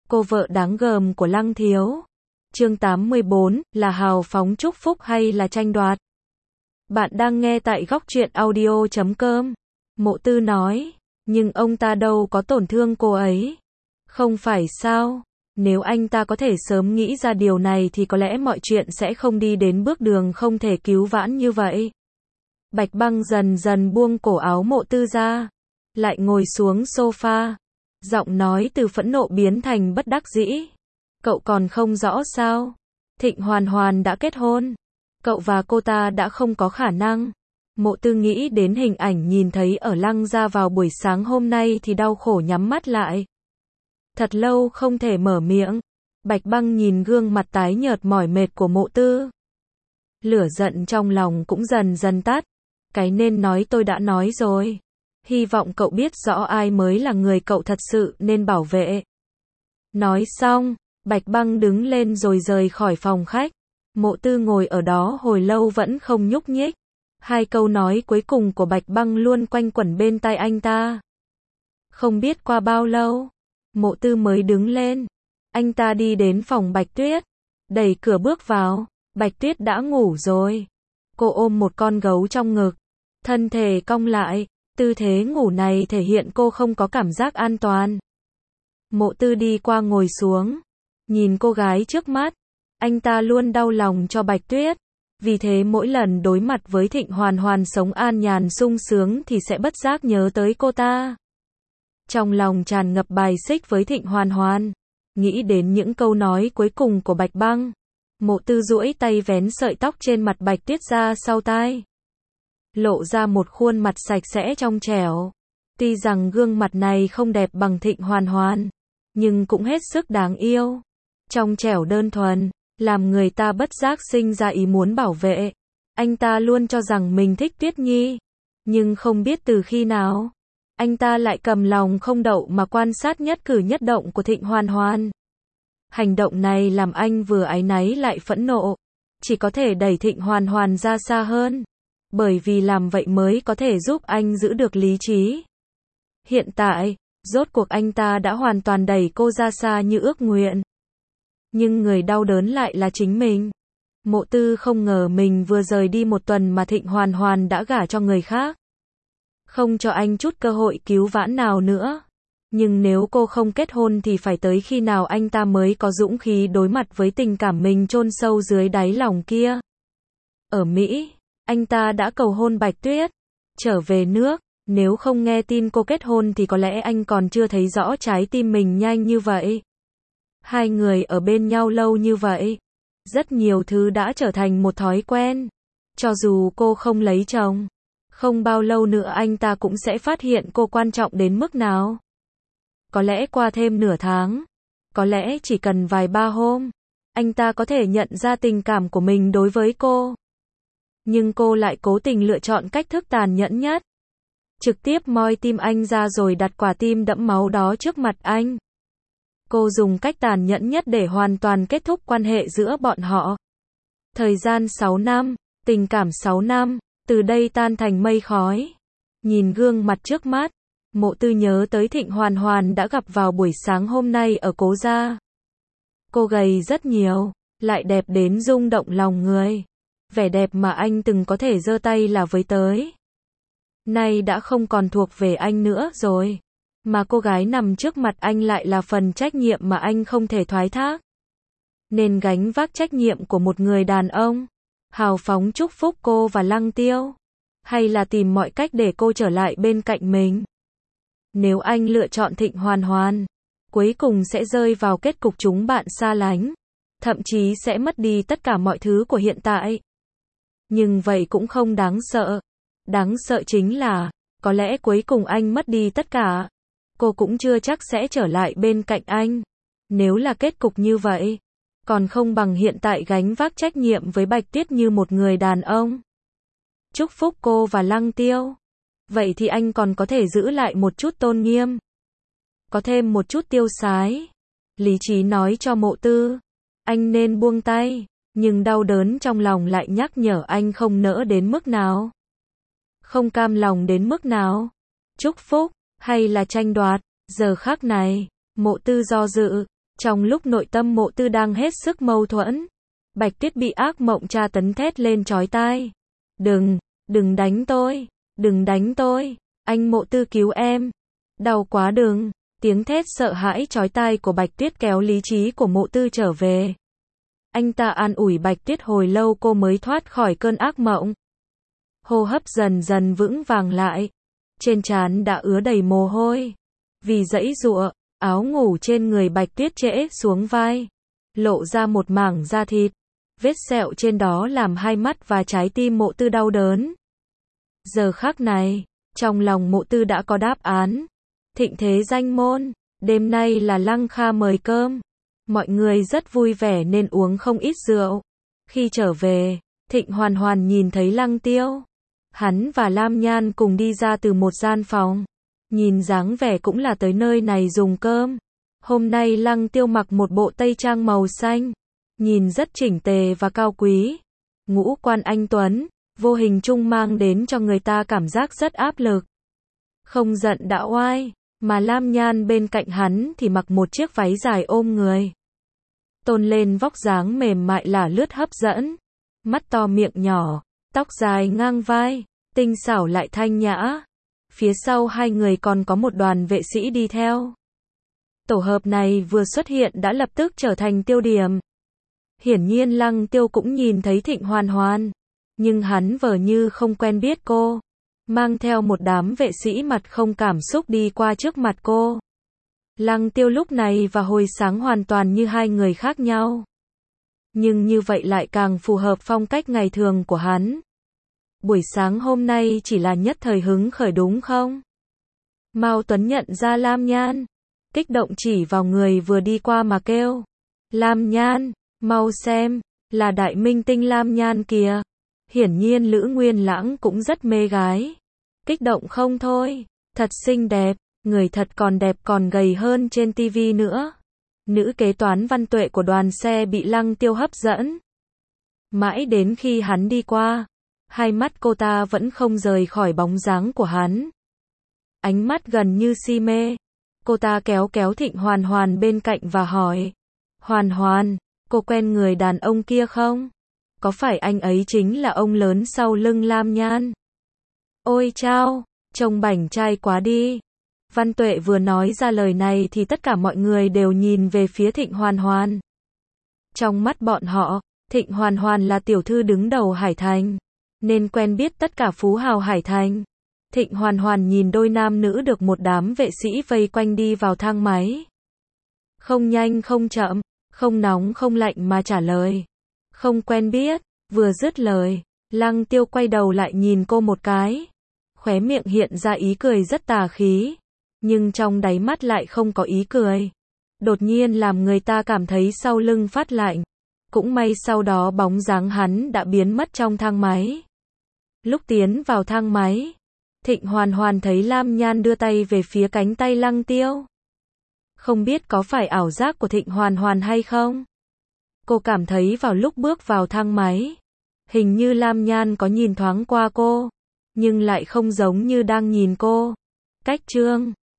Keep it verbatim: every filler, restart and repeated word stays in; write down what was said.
cô vợ đáng gờm của Lăng Thiếu. Chương tám mươi bốn, là hào phóng chúc phúc hay là tranh đoạt? Bạn đang nghe tại góc truyện audio chấm com. Mộ Tư nói, nhưng ông ta đâu có tổn thương cô ấy. Không phải sao? Nếu anh ta có thể sớm nghĩ ra điều này thì có lẽ mọi chuyện sẽ không đi đến bước đường không thể cứu vãn như vậy. Bạch Băng dần dần buông cổ áo Mộ Tư ra, lại ngồi xuống sofa. Giọng nói từ phẫn nộ biến thành bất đắc dĩ. Cậu còn không rõ sao? Thịnh Hoàn Hoàn đã kết hôn. Cậu và cô ta đã không có khả năng. Mộ Tư nghĩ đến hình ảnh nhìn thấy ở Lăng gia vào buổi sáng hôm nay thì đau khổ nhắm mắt lại. Thật lâu không thể mở miệng. Bạch Băng nhìn gương mặt tái nhợt mỏi mệt của Mộ Tư. Lửa giận trong lòng cũng dần dần tắt. Cái nên nói tôi đã nói rồi. Hy vọng cậu biết rõ ai mới là người cậu thật sự nên bảo vệ. Nói xong, Bạch Băng đứng lên rồi rời khỏi phòng khách. Mộ Tư ngồi ở đó hồi lâu vẫn không nhúc nhích. Hai câu nói cuối cùng của Bạch Băng luôn quanh quẩn bên tai anh ta. Không biết qua bao lâu, Mộ Tư mới đứng lên. Anh ta đi đến phòng Bạch Tuyết, đẩy cửa bước vào. Bạch Tuyết đã ngủ rồi. Cô ôm một con gấu trong ngực, thân thể cong lại. Tư thế ngủ này thể hiện cô không có cảm giác an toàn. Mộ Tư đi qua ngồi xuống, nhìn cô gái trước mắt. Anh ta luôn đau lòng cho Bạch Tuyết. Vì thế mỗi lần đối mặt với Thịnh Hoàn Hoàn sống an nhàn sung sướng thì sẽ bất giác nhớ tới cô ta. Trong lòng tràn ngập bài xích với Thịnh Hoàn Hoàn. Nghĩ đến những câu nói cuối cùng của Bạch Băng. Mộ Tư duỗi tay vén sợi tóc trên mặt Bạch Tuyết ra sau tai. Lộ ra một khuôn mặt sạch sẽ trong trẻo. Tuy rằng gương mặt này không đẹp bằng Thịnh Hoàn Hoàn, nhưng cũng hết sức đáng yêu. Trong trẻo đơn thuần, làm người ta bất giác sinh ra ý muốn bảo vệ. Anh ta luôn cho rằng mình thích Tuyết Nhi, nhưng không biết từ khi nào, anh ta lại cầm lòng không đậu mà quan sát nhất cử nhất động của Thịnh Hoàn Hoàn. Hành động này làm anh vừa áy náy lại phẫn nộ, chỉ có thể đẩy Thịnh Hoàn Hoàn ra xa hơn. Bởi vì làm vậy mới có thể giúp anh giữ được lý trí. Hiện tại, rốt cuộc anh ta đã hoàn toàn đẩy cô ra xa như ước nguyện. Nhưng người đau đớn lại là chính mình. Mộ Tư không ngờ mình vừa rời đi một tuần mà Thịnh Hoàn Hoàn đã gả cho người khác. Không cho anh chút cơ hội cứu vãn nào nữa. Nhưng nếu cô không kết hôn thì phải tới khi nào anh ta mới có dũng khí đối mặt với tình cảm mình chôn sâu dưới đáy lòng kia. Ở Mỹ, anh ta đã cầu hôn Bạch Tuyết. Trở về nước, nếu không nghe tin cô kết hôn thì có lẽ anh còn chưa thấy rõ trái tim mình nhanh như vậy. Hai người ở bên nhau lâu như vậy, rất nhiều thứ đã trở thành một thói quen. Cho dù cô không lấy chồng, không bao lâu nữa anh ta cũng sẽ phát hiện cô quan trọng đến mức nào. Có lẽ qua thêm nửa tháng, có lẽ chỉ cần vài ba hôm, anh ta có thể nhận ra tình cảm của mình đối với cô. Nhưng cô lại cố tình lựa chọn cách thức tàn nhẫn nhất. Trực tiếp moi tim anh ra rồi đặt quả tim đẫm máu đó trước mặt anh. Cô dùng cách tàn nhẫn nhất để hoàn toàn kết thúc quan hệ giữa bọn họ. Thời gian sáu năm, tình cảm sáu năm, từ đây tan thành mây khói. Nhìn gương mặt trước mắt, Mộ Tư nhớ tới Thịnh Hoàn Hoàn đã gặp vào buổi sáng hôm nay ở Cố gia. Cô gầy rất nhiều, lại đẹp đến rung động lòng người. Vẻ đẹp mà anh từng có thể giơ tay là với tới. Nay đã không còn thuộc về anh nữa rồi. Mà cô gái nằm trước mặt anh lại là phần trách nhiệm mà anh không thể thoái thác. Nên gánh vác trách nhiệm của một người đàn ông. Hào phóng chúc phúc cô và Lăng Tiêu. Hay là tìm mọi cách để cô trở lại bên cạnh mình. Nếu anh lựa chọn Thịnh Hoàn Hoàn, cuối cùng sẽ rơi vào kết cục chúng bạn xa lánh. Thậm chí sẽ mất đi tất cả mọi thứ của hiện tại. Nhưng vậy cũng không đáng sợ. Đáng sợ chính là, có lẽ cuối cùng anh mất đi tất cả. Cô cũng chưa chắc sẽ trở lại bên cạnh anh. Nếu là kết cục như vậy, còn không bằng hiện tại gánh vác trách nhiệm với Bạch Tuyết như một người đàn ông. Chúc phúc cô và Lăng Tiêu. Vậy thì anh còn có thể giữ lại một chút tôn nghiêm. Có thêm một chút tiêu sái. Lý trí nói cho Mộ Tư, anh nên buông tay. Nhưng đau đớn trong lòng lại nhắc nhở anh không nỡ đến mức nào. Không cam lòng đến mức nào. Chúc phúc, hay là tranh đoạt. Giờ khắc này, Mộ Tư do dự. Trong lúc nội tâm Mộ Tư đang hết sức mâu thuẫn, Bạch Tuyết bị ác mộng tra tấn thét lên chói tai. Đừng, đừng đánh tôi, đừng đánh tôi, anh Mộ Tư cứu em. Đau quá đừng. Tiếng thét sợ hãi chói tai của Bạch Tuyết kéo lý trí của Mộ Tư trở về. Anh ta an ủi Bạch Tuyết hồi lâu cô mới thoát khỏi cơn ác mộng. Hô hấp dần dần vững vàng lại. Trên trán đã ứa đầy mồ hôi. Vì giãy giụa, áo ngủ trên người Bạch Tuyết trễ xuống vai, lộ ra một mảng da thịt. Vết sẹo trên đó làm hai mắt và trái tim Mộ Tư đau đớn. Giờ khắc này, trong lòng Mộ Tư đã có đáp án. Thịnh thế danh môn, đêm nay là Lăng Kha mời cơm. Mọi người rất vui vẻ nên uống không ít rượu. Khi trở về, Thịnh Hoàn Hoàn nhìn thấy Lăng Tiêu. Hắn và Lam Nhan cùng đi ra từ một gian phòng. Nhìn dáng vẻ cũng là tới nơi này dùng cơm. Hôm nay Lăng Tiêu mặc một bộ tây trang màu xanh. Nhìn rất chỉnh tề và cao quý. Ngũ quan anh tuấn, vô hình chung mang đến cho người ta cảm giác rất áp lực. Không giận đã oai. Mà Lam Nhan bên cạnh hắn thì mặc một chiếc váy dài ôm người. Tôn lên vóc dáng mềm mại là lướt hấp dẫn. Mắt to miệng nhỏ, tóc dài ngang vai, tinh xảo lại thanh nhã. Phía sau hai người còn có một đoàn vệ sĩ đi theo. Tổ hợp này vừa xuất hiện đã lập tức trở thành tiêu điểm. Hiển nhiên Lăng Tiêu cũng nhìn thấy Thịnh Hoàn Hoàn. Nhưng hắn vờ như không quen biết cô. Mang theo một đám vệ sĩ mặt không cảm xúc đi qua trước mặt cô. Lăng Tiêu lúc này và hồi sáng hoàn toàn như hai người khác nhau. Nhưng như vậy lại càng phù hợp phong cách ngày thường của hắn. Buổi sáng hôm nay chỉ là nhất thời hứng khởi đúng không? Mao Tuấn nhận ra Lam Nhan. Kích động chỉ vào người vừa đi qua mà kêu. Lam Nhan, mau xem, là đại minh tinh Lam Nhan kìa. Hiển nhiên Lữ Nguyên Lãng cũng rất mê gái. Kích động không thôi, thật xinh đẹp, người thật còn đẹp còn gầy hơn trên tivi nữa. Nữ kế toán Văn Tuệ của đoàn xe bị Lăng Tiêu hấp dẫn. Mãi đến khi hắn đi qua, hai mắt cô ta vẫn không rời khỏi bóng dáng của hắn. Ánh mắt gần như si mê. Cô ta kéo kéo Thịnh Hoàn Hoàn bên cạnh và hỏi. Hoàn Hoàn, cô quen người đàn ông kia không? Có phải anh ấy chính là ông lớn sau lưng Lam Nhan? Ôi chao, trông bảnh trai quá đi. Văn Tuệ vừa nói ra lời này thì tất cả mọi người đều nhìn về phía Thịnh Hoàn Hoàn. Trong mắt bọn họ, Thịnh Hoàn Hoàn là tiểu thư đứng đầu Hải Thành, nên quen biết tất cả phú hào Hải Thành. Thịnh Hoàn Hoàn nhìn đôi nam nữ được một đám vệ sĩ vây quanh đi vào thang máy. Không nhanh không chậm, không nóng không lạnh mà trả lời. Không quen biết. Vừa dứt lời, Lăng Tiêu quay đầu lại nhìn cô một cái. Khóe miệng hiện ra ý cười rất tà khí. Nhưng trong đáy mắt lại không có ý cười. Đột nhiên làm người ta cảm thấy sau lưng phát lạnh. Cũng may sau đó bóng dáng hắn đã biến mất trong thang máy. Lúc tiến vào thang máy, Thịnh Hoàn Hoàn thấy Lam Nhan đưa tay về phía cánh tay Lăng Tiêu. Không biết có phải ảo giác của Thịnh Hoàn Hoàn hay không? Cô cảm thấy vào lúc bước vào thang máy, hình như Lam Nhan có nhìn thoáng qua cô, nhưng lại không giống như đang nhìn cô. Cách trương